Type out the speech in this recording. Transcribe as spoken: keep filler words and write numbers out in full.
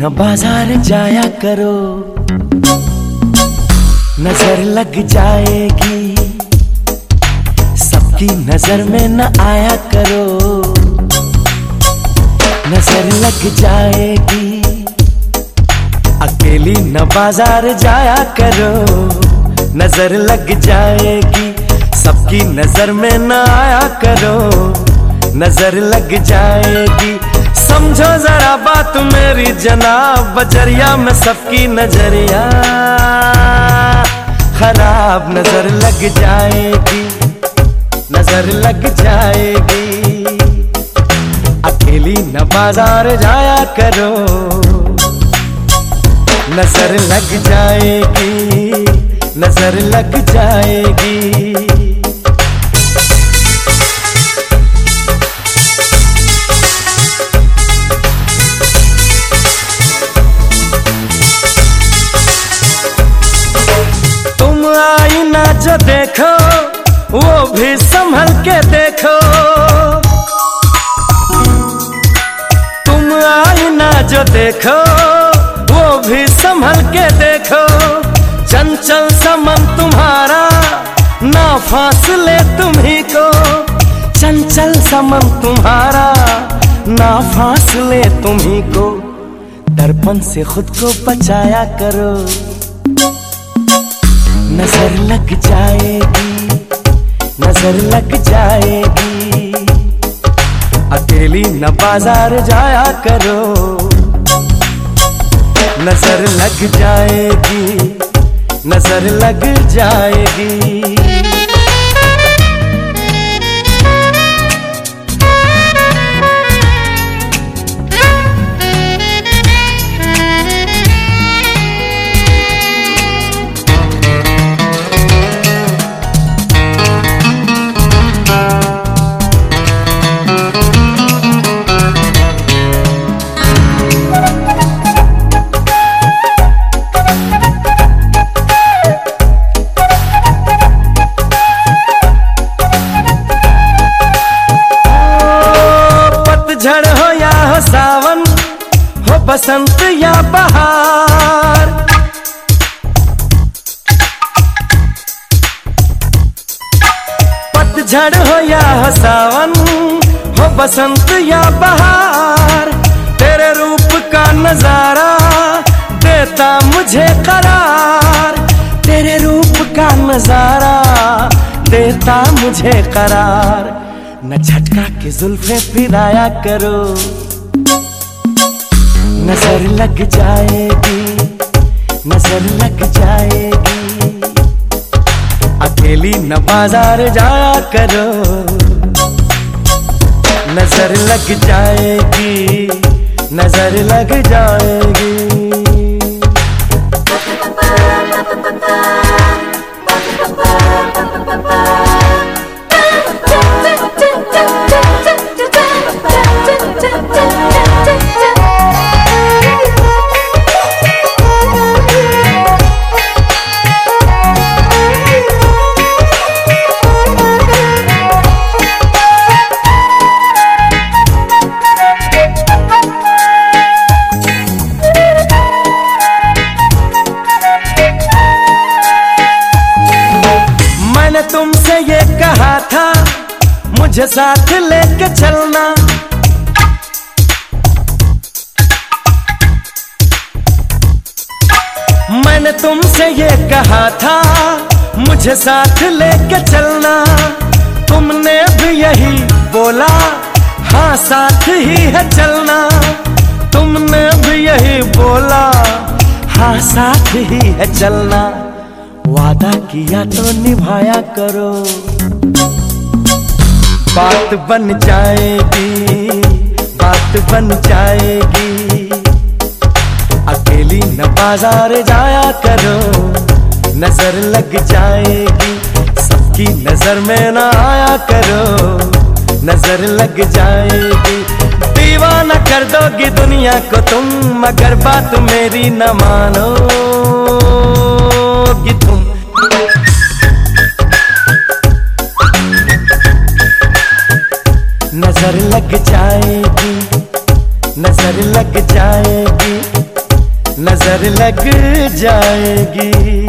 न बाजार जाया करो, नजर लग जाएगी, सबकी नजर में न आया करो, नजर लग जाएगी। अकेली न बाजार जाया करो, नजर लग जाएगी, सबकी नजर में न आया करो, नजर लग जाएगी। समझो जरा बात मेरी जनाब, बजरिया में सबकी नजरिया खराब, नजर लग जाएगी, नजर लग जाएगी। अकेली न बाजार जाया करो, नजर लग जाएगी, नजर लग जाएगी। आईना जो देखो वो भी संभल के देखो, तुम आईना जो देखो वो भी संभल के देखो। चंचल समन तुम्हारा ना फासले तुम्ही को, चंचल समन तुम्हारा ना फासले तुम्ही को। दर्पण से खुद को बचाया करो, नजर लग जाएगी, नजर लग जाएगी। अकेली न बाजार जाया करो, नजर लग जाएगी, नजर लग जाएगी। झड़ हो या हो सावन, हो बसंत या बहार, पतझड़ हो या हो सावन, हो बसंत या बहार। तेरे रूप का नजारा देता मुझे करार, तेरे रूप का नजारा देता मुझे करार। न झटका के जुल्फे फिराया करो, नजर लग जाएगी, नजर लग जाएगी। अकेली न बाजार जाया करो, नजर लग जाएगी, नजर लग जाएगी। मैंने तुमसे ये कहा था मुझे साथ लेके चलना, मैंने तुमसे ये कहा था मुझे साथ लेके चलना। तुमने भी यही बोला, हाँ साथ ही है चलना। तुमने भी यही बोला, हाँ साथ ही है चलना। वादा किया तो निभाया करो, बात बन जाएगी, बात बन जाएगी। अकेली न बाजार जाया करो, नजर लग जाएगी, सबकी नजर में न आया करो, नजर लग जाएगी। दीवाना कर दोगी दुनिया को तुम, मगर बात मेरी न मानोगी तुम। नजर लग जाएगी, नजर लग जाएगी। नजर लग जाएगी।